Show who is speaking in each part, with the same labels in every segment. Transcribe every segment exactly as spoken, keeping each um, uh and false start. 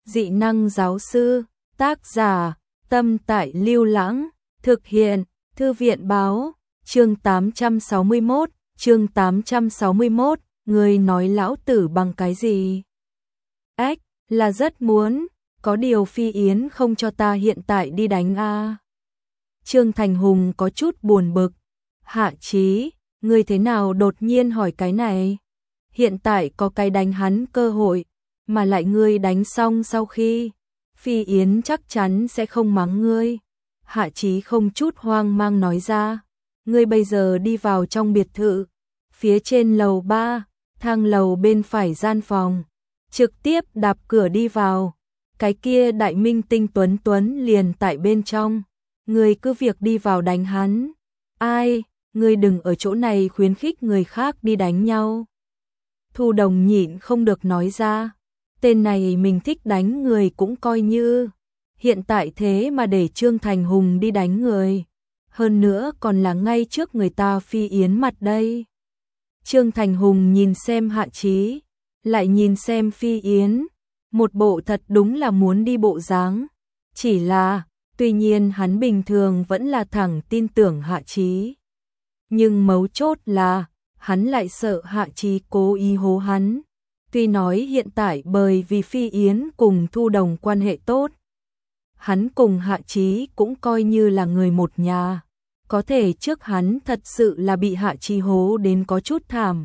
Speaker 1: Dị năng giáo sư, tác giả, Tâm Tại Lưu Lãng, thực hiện, Thư viện báo, chương tám trăm sáu mươi mốt, chương tám trăm sáu mươi mốt, người nói lão tử bằng cái gì? Ách, là rất muốn, có điều Phi Yến không cho ta hiện tại đi đánh a. Trương Thành Hùng có chút buồn bực. Hạ Chí, ngươi thế nào đột nhiên hỏi cái này? Hiện tại có cái đánh hắn cơ hội, mà lại ngươi đánh xong sau khi, Phi Yến chắc chắn sẽ không mắng ngươi. Hạ Chí không chút hoang mang nói ra, ngươi bây giờ đi vào trong biệt thự, phía trên lầu ba, thang lầu bên phải gian phòng, trực tiếp đạp cửa đi vào, cái kia đại minh tinh Tuấn Tuấn liền tại bên trong, ngươi cứ việc đi vào đánh hắn. Ai, ngươi đừng ở chỗ này khuyến khích người khác đi đánh nhau. Thu Đồng nhịn không được nói ra, tên này mình thích đánh người cũng coi như, hiện tại thế mà để Trương Thành Hùng đi đánh người, hơn nữa còn là ngay trước người ta Phi Yến mặt đây. Trương Thành Hùng nhìn xem Hạ Chí, lại nhìn xem Phi Yến, một bộ thật đúng là muốn đi bộ dáng, chỉ là, tuy nhiên hắn bình thường vẫn là thẳng tin tưởng Hạ Chí. Nhưng mấu chốt là, hắn lại sợ Hạ Chí cố ý hố hắn. Tuy nói hiện tại bởi vì Phi Yến cùng Thu Đồng quan hệ tốt, hắn cùng Hạ Chí cũng coi như là người một nhà, có thể trước hắn thật sự là bị Hạ Chí hố đến có chút thảm.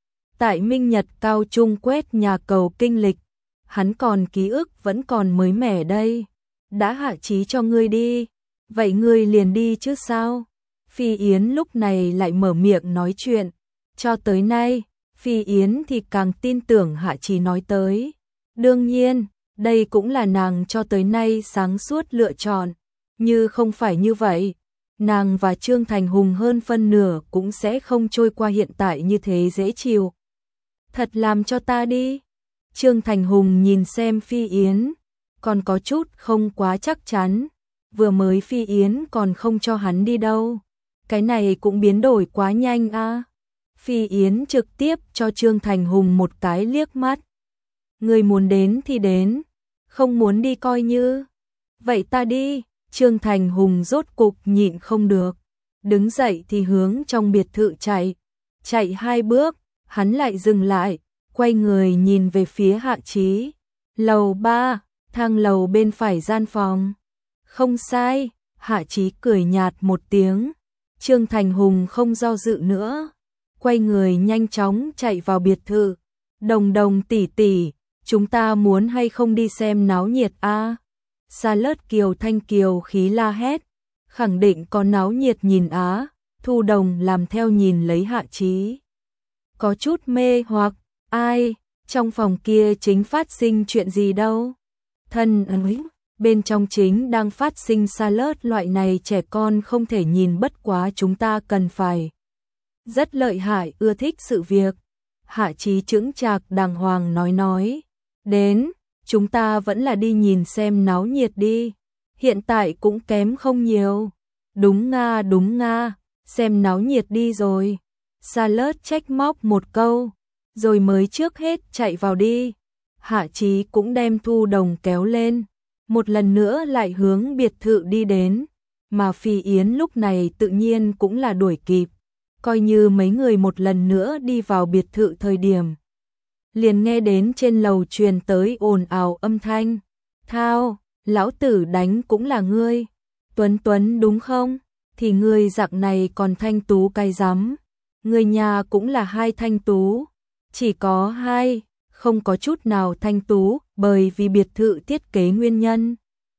Speaker 1: Tại Minh Nhật Cao Trung quét nhà cầu kinh lịch, hắn còn ký ức vẫn còn mới mẻ đây. Đã Hạ Chí cho ngươi đi, vậy ngươi liền đi chứ sao? Phi Yến lúc này lại mở miệng nói chuyện, cho tới nay, Phi Yến thì càng tin tưởng Hạ Chí nói tới. Đương nhiên, đây cũng là nàng cho tới nay sáng suốt lựa chọn, như không phải như vậy, nàng và Trương Thành Hùng hơn phân nửa cũng sẽ không trôi qua hiện tại như thế dễ chịu. Thật làm cho ta đi. Trương Thành Hùng nhìn xem Phi Yến, còn có chút không quá chắc chắn, vừa mới Phi Yến còn không cho hắn đi đâu. Cái này cũng biến đổi quá nhanh a. À. Phi Yến trực tiếp cho Trương Thành Hùng một cái liếc mắt. Người muốn đến thì đến, không muốn đi coi như. Vậy ta đi, Trương Thành Hùng rốt cục nhịn không được. Đứng dậy thì hướng trong biệt thự chạy. Chạy hai bước, hắn lại dừng lại, quay người nhìn về phía Hạ Chí. Lầu ba, thang lầu bên phải gian phòng. Không sai, Hạ Chí cười nhạt một tiếng. Trương Thành Hùng không do dự nữa, quay người nhanh chóng chạy vào biệt thự. Đồng Đồng tỷ tỷ, chúng ta muốn hay không đi xem náo nhiệt a? À? Sa Lớt Kiều Thanh Kiều khí la hét, khẳng định có náo nhiệt nhìn á. Thu Đồng làm theo nhìn lấy Hạ Chí, có chút mê hoặc, ai, trong phòng kia chính phát sinh chuyện gì đâu? Thân ấy, bên trong chính đang phát sinh Sa Lớt loại này trẻ con không thể nhìn, bất quá chúng ta cần phải rất lợi hại ưa thích sự việc. Hạ Chí chững chạc đàng hoàng nói nói, đến, chúng ta vẫn là đi nhìn xem náo nhiệt đi, hiện tại cũng kém không nhiều. Đúng nga đúng nga, xem náo nhiệt đi rồi. Sa Lớt trách móc một câu, rồi mới trước hết chạy vào đi. Hạ Chí cũng đem Thu Đồng kéo lên, một lần nữa lại hướng biệt thự đi đến, mà Phi Yến lúc này tự nhiên cũng là đuổi kịp. Coi như mấy người một lần nữa đi vào biệt thự thời điểm, liền nghe đến trên lầu truyền tới ồn ào âm thanh. Thao, lão tử đánh cũng là ngươi. Tuấn Tuấn đúng không? Thì ngươi dạng này còn thanh tú cái rắm. Người nhà cũng là hai thanh tú. Chỉ có hai, không có chút nào thanh tú, bởi vì biệt thự thiết kế nguyên nhân.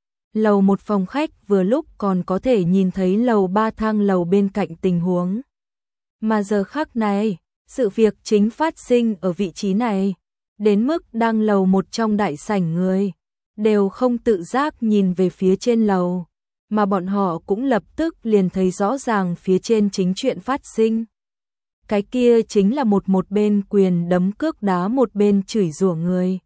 Speaker 1: Lầu một phòng khách vừa lúc còn có thể nhìn thấy lầu ba thang lầu bên cạnh tình huống. Mà giờ khắc này, sự việc chính phát sinh ở vị trí này, đến mức đang lầu một trong đại sảnh người, đều không tự giác nhìn về phía trên lầu, mà bọn họ cũng lập tức liền thấy rõ ràng phía trên chính chuyện phát sinh. Cái kia chính là một một bên quyền đấm cước đá một bên chửi rủa người.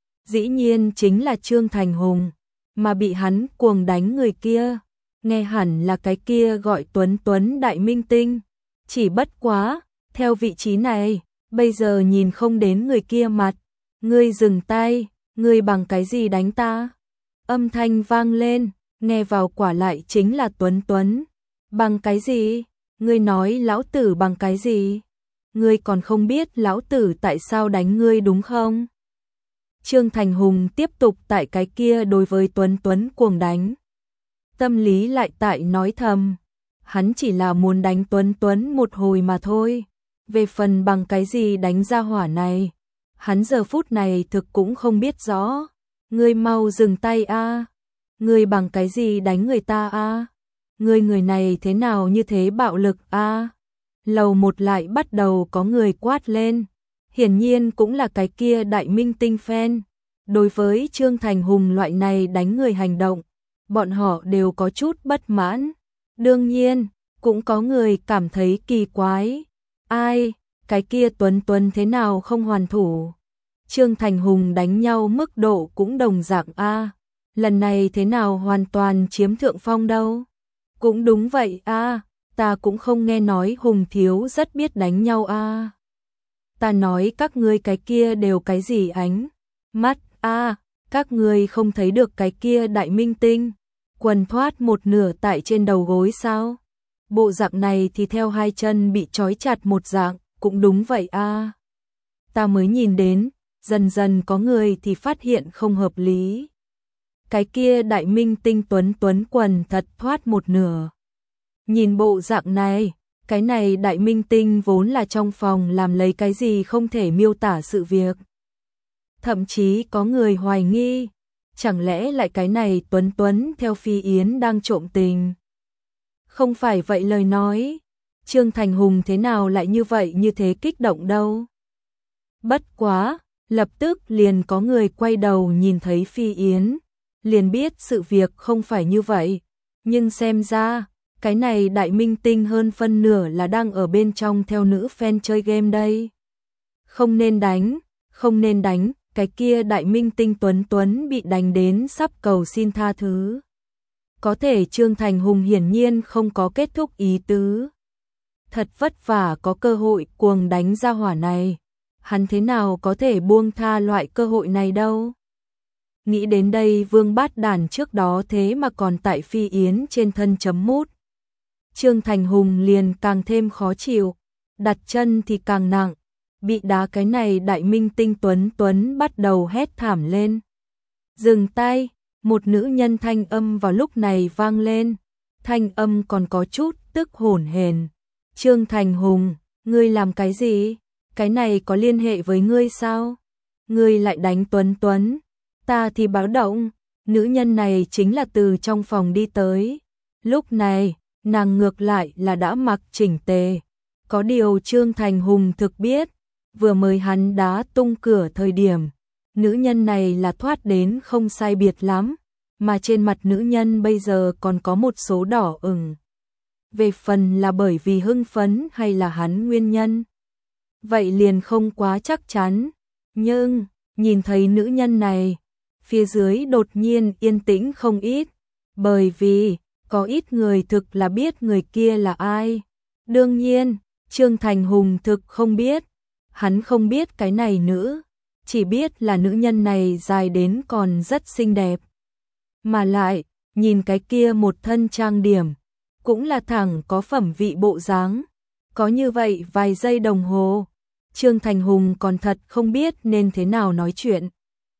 Speaker 1: Dĩ nhiên chính là Trương Thành Hùng, mà bị hắn cuồng đánh người kia, nghe hẳn là cái kia gọi Tuấn Tuấn đại minh tinh. Chỉ bất quá, theo vị trí này, bây giờ nhìn không đến người kia mặt. Ngươi dừng tay, Ngươi bằng cái gì đánh ta? Âm thanh vang lên, nghe vào quả lại chính là Tuấn Tuấn. Bằng cái gì? Ngươi nói lão tử bằng cái gì? Ngươi còn không biết lão tử tại sao đánh ngươi đúng không? Trương Thành Hùng tiếp tục tại cái kia đối với Tuấn Tuấn cuồng đánh. Tâm lý lại tại nói thầm, hắn chỉ là muốn đánh Tuấn Tuấn một hồi mà thôi. Về phần bằng cái gì đánh ra hỏa này, hắn giờ phút này thực cũng không biết rõ. Ngươi mau dừng tay a. Ngươi bằng cái gì đánh người ta a? Ngươi người này thế nào như thế bạo lực a? Lầu một lại bắt đầu có người quát lên. Hiển nhiên cũng là cái kia đại minh tinh fan. Đối với Trương Thành Hùng loại này đánh người hành động, bọn họ đều có chút bất mãn. Đương nhiên, cũng có người cảm thấy kỳ quái. Ai, cái kia Tuấn Tuấn thế nào không hoàn thủ? Trương Thành Hùng đánh nhau mức độ cũng đồng dạng a. Lần này thế nào hoàn toàn chiếm thượng phong đâu? Cũng đúng vậy a, ta cũng không nghe nói Hùng thiếu rất biết đánh nhau a. Ta nói các ngươi cái kia đều cái gì ánh mắt a, các ngươi không thấy được cái kia đại minh tinh quần thoát một nửa tại trên đầu gối sao? Bộ dạng này thì theo hai chân bị trói chặt một dạng, cũng đúng vậy a. Ta mới nhìn đến, dần dần có người thì phát hiện không hợp lý. Cái kia đại minh tinh Tuấn Tuấn quần thật thoát một nửa. Nhìn bộ dạng này, cái này đại minh tinh vốn là trong phòng làm lấy cái gì không thể miêu tả sự việc. Thậm chí có người hoài nghi, chẳng lẽ lại cái này Tuấn Tuấn theo Phi Yến đang trộm tình. Không phải vậy lời nói, Trương Thành Hùng thế nào lại như vậy như thế kích động đâu. Bất quá, lập tức liền có người quay đầu nhìn thấy Phi Yến, liền biết sự việc không phải như vậy, nhưng xem ra, cái này đại minh tinh hơn phân nửa là đang ở bên trong theo nữ fan chơi game đây. Không nên đánh, không nên đánh, cái kia đại minh tinh Tuấn Tuấn bị đánh đến sắp cầu xin tha thứ. Có thể Trương Thành Hùng hiển nhiên không có kết thúc ý tứ. Thật vất vả có cơ hội cuồng đánh ra hỏa này, hắn thế nào có thể buông tha loại cơ hội này đâu. Nghĩ đến đây Vương Bát Đàn trước đó thế mà còn tại Phi Yến trên thân chấm mút. Trương Thành Hùng liền càng thêm khó chịu, đặt chân thì càng nặng, bị đá cái này đại minh tinh Tuấn Tuấn bắt đầu hét thảm lên. Dừng tay, một nữ nhân thanh âm vào lúc này vang lên, thanh âm còn có chút tức hổn hển. Trương Thành Hùng, ngươi làm cái gì? Cái này có liên hệ với ngươi sao? Ngươi lại đánh Tuấn Tuấn, ta thì báo động. Nữ nhân này chính là từ trong phòng đi tới. Lúc này, nàng ngược lại là đã mặc chỉnh tề. Có điều Trương Thành Hùng thực biết, vừa mới hắn đá tung cửa thời điểm, nữ nhân này là thoát đến không sai biệt lắm, mà trên mặt nữ nhân bây giờ còn có một số đỏ ửng. Về phần là bởi vì hưng phấn hay là hắn nguyên nhân, vậy liền không quá chắc chắn. Nhưng, nhìn thấy nữ nhân này, phía dưới đột nhiên yên tĩnh không ít, bởi vì có ít người thực là biết người kia là ai. Đương nhiên, Trương Thành Hùng thực không biết, hắn không biết cái này nữ, chỉ biết là nữ nhân này dài đến còn rất xinh đẹp. Mà lại, nhìn cái kia một thân trang điểm, cũng là thẳng có phẩm vị bộ dáng. Có như vậy vài giây đồng hồ, Trương Thành Hùng còn thật không biết nên thế nào nói chuyện.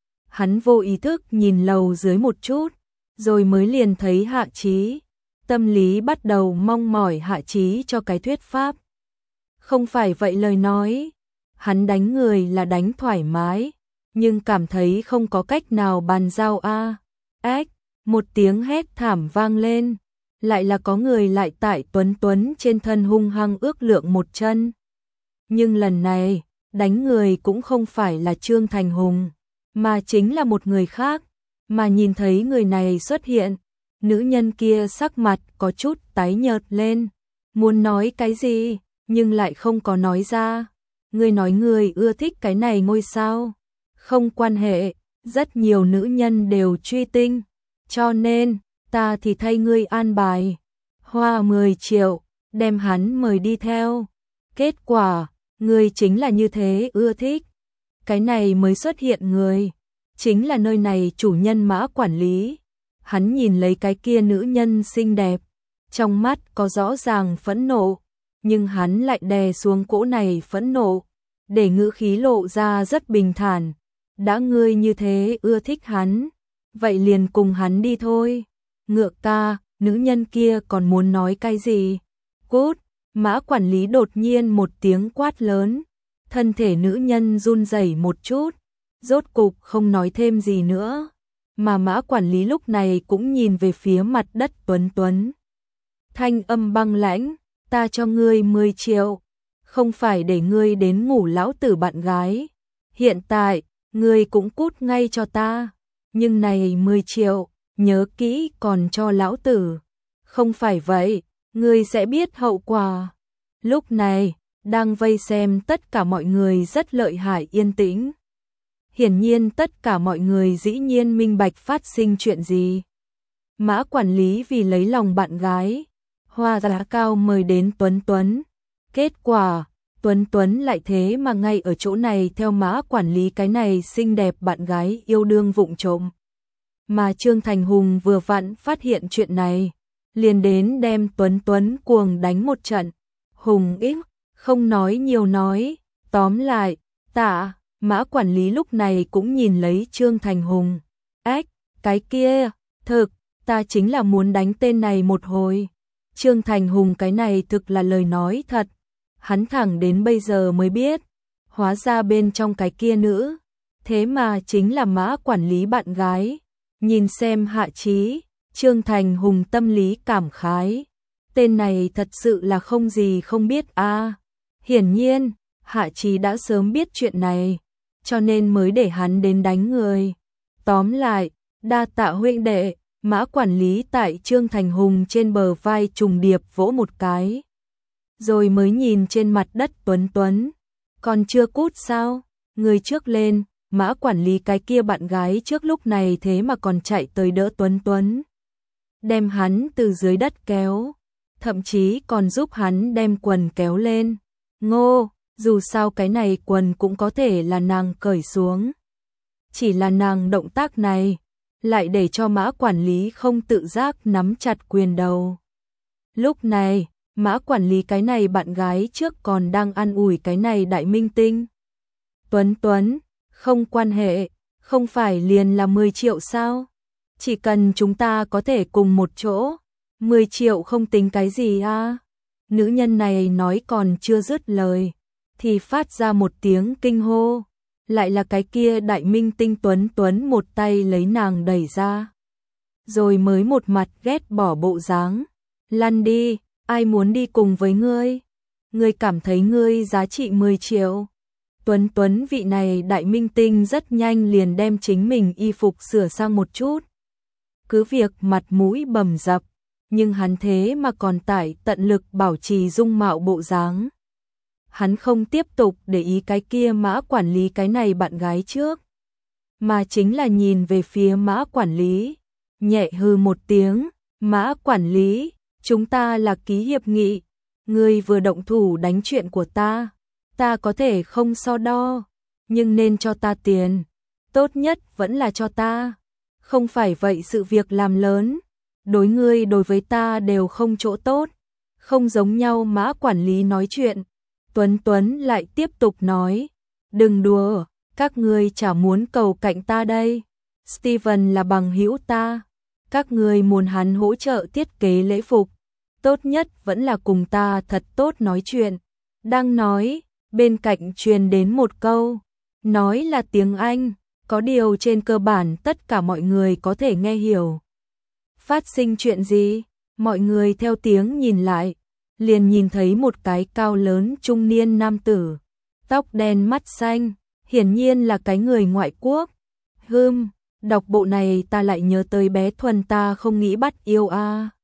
Speaker 1: Hắn vô ý thức nhìn lầu dưới một chút, rồi mới liền thấy Hạ Chí. Tâm lý bắt đầu mong mỏi Hạ Chí cho cái thuyết pháp. Không phải vậy lời nói, hắn đánh người là đánh thoải mái, nhưng cảm thấy không có cách nào bàn giao a. Ách, một tiếng hét thảm vang lên, lại là có người lại tại Tuấn Tuấn trên thân hung hăng ước lượng một chân. Nhưng lần này, đánh người cũng không phải là Trương Thành Hùng, mà chính là một người khác, mà nhìn thấy người này xuất hiện, nữ nhân kia sắc mặt có chút tái nhợt lên, muốn nói cái gì, nhưng lại không có nói ra. Người nói người ưa thích cái này ngôi sao, không quan hệ, rất nhiều nữ nhân đều truy tinh, cho nên, ta thì thay ngươi an bài, hoa mười triệu, đem hắn mời đi theo. Kết quả, ngươi chính là như thế ưa thích, cái này mới xuất hiện người. chính là nơi này chủ nhân Mã quản lý. Hắn nhìn lấy cái kia nữ nhân xinh đẹp, trong mắt có rõ ràng phẫn nộ, nhưng hắn lại đè xuống cỗ này phẫn nộ, để ngữ khí lộ ra rất bình thản. Đã ngươi như thế ưa thích hắn, vậy liền cùng hắn đi thôi. Ngựa ca, nữ nhân kia còn muốn nói cái gì? Cút! Mã quản lý đột nhiên một tiếng quát lớn, thân thể nữ nhân run rẩy một chút, rốt cục không nói thêm gì nữa, mà Mã quản lý lúc này cũng nhìn về phía mặt đất Tuấn Tuấn. Thanh âm băng lãnh, ta cho ngươi mười triệu, không phải để ngươi đến ngủ lão tử bạn gái. Hiện tại, ngươi cũng cút ngay cho ta, nhưng này mười triệu, nhớ kỹ còn cho lão tử. Không phải vậy, ngươi sẽ biết hậu quả. Lúc này, đang vây xem tất cả mọi người rất lợi hại yên tĩnh. Hiển nhiên tất cả mọi người dĩ nhiên minh bạch phát sinh chuyện gì. Mã quản lý vì lấy lòng bạn gái, hoa giá cao mời đến Tuấn Tuấn. Kết quả, Tuấn Tuấn lại thế mà ngay ở chỗ này theo Mã quản lý cái này xinh đẹp bạn gái yêu đương vụng trộm. Mà Trương Thành Hùng vừa vặn phát hiện chuyện này, liền đến đem Tuấn Tuấn cuồng đánh một trận. Hùng ít, không nói nhiều nói, tóm lại, tạ, Mã quản lý lúc này cũng nhìn lấy Trương Thành Hùng. Ách, cái kia, thực, ta chính là muốn đánh tên này một hồi. Trương Thành Hùng cái này thực là lời nói thật. Hắn thẳng đến bây giờ mới biết, hóa ra bên trong cái kia nữ, thế mà chính là Mã quản lý bạn gái. Nhìn xem Hạ Chí, Trương Thành Hùng tâm lý cảm khái. Tên này thật sự là không gì không biết a. À, hiển nhiên, Hạ Chí đã sớm biết chuyện này, cho nên mới để hắn đến đánh người. Tóm lại, đa tạ huynh đệ, Mã quản lý tại Trương Thành Hùng trên bờ vai trùng điệp vỗ một cái. Rồi mới nhìn trên mặt đất Tuấn Tuấn. Còn chưa cút sao? Người trước lên, Mã quản lý cái kia bạn gái trước lúc này thế mà còn chạy tới đỡ Tuấn Tuấn. Đem hắn từ dưới đất kéo, thậm chí còn giúp hắn đem quần kéo lên. Ngô, dù sao cái này quần cũng có thể là nàng cởi xuống. Chỉ là nàng động tác này, lại để cho Mã quản lý không tự giác nắm chặt quyền đầu. Lúc này, Mã quản lý cái này bạn gái trước còn đang ăn ủi cái này đại minh tinh. Tuấn Tuấn, không quan hệ, không phải liền là mười triệu sao? Chỉ cần chúng ta có thể cùng một chỗ, mười triệu không tính cái gì à? Nữ nhân này nói còn chưa dứt lời, thì phát ra một tiếng kinh hô. Lại là cái kia đại minh tinh Tuấn Tuấn một tay lấy nàng đẩy ra. Rồi mới một mặt ghét bỏ bộ dáng. Lăn đi, ai muốn đi cùng với ngươi? Ngươi cảm thấy ngươi giá trị mười triệu. Tuấn Tuấn vị này đại minh tinh rất nhanh liền đem chính mình y phục sửa sang một chút. Cứ việc mặt mũi bầm dập, nhưng hắn thế mà còn tải tận lực bảo trì dung mạo bộ dáng. Hắn không tiếp tục để ý cái kia Mã quản lý cái này bạn gái trước, mà chính là nhìn về phía Mã quản lý, nhẹ hừ một tiếng. Mã quản lý, chúng ta là ký hiệp nghị, ngươi vừa động thủ đánh chuyện của ta, ta có thể không so đo, nhưng nên cho ta tiền, tốt nhất vẫn là cho ta, không phải vậy sự việc làm lớn, đối ngươi đối với ta đều không chỗ tốt, không giống nhau. Mã quản lý nói chuyện, Tuấn Tuấn lại tiếp tục nói, đừng đùa, các ngươi chả muốn cầu cạnh ta đây, Steven là bằng hữu ta, các ngươi muốn hắn hỗ trợ thiết kế lễ phục, tốt nhất vẫn là cùng ta thật tốt nói chuyện. Đang nói, bên cạnh truyền đến một câu, nói là tiếng Anh, có điều trên cơ bản tất cả mọi người có thể nghe hiểu. Phát sinh chuyện gì? Mọi người theo tiếng nhìn lại, liền nhìn thấy một cái cao lớn trung niên nam tử, tóc đen mắt xanh, hiển nhiên là cái người ngoại quốc. Hừm, đọc bộ này ta lại nhớ tới bé Thuần ta không nghĩ bắt yêu a. À.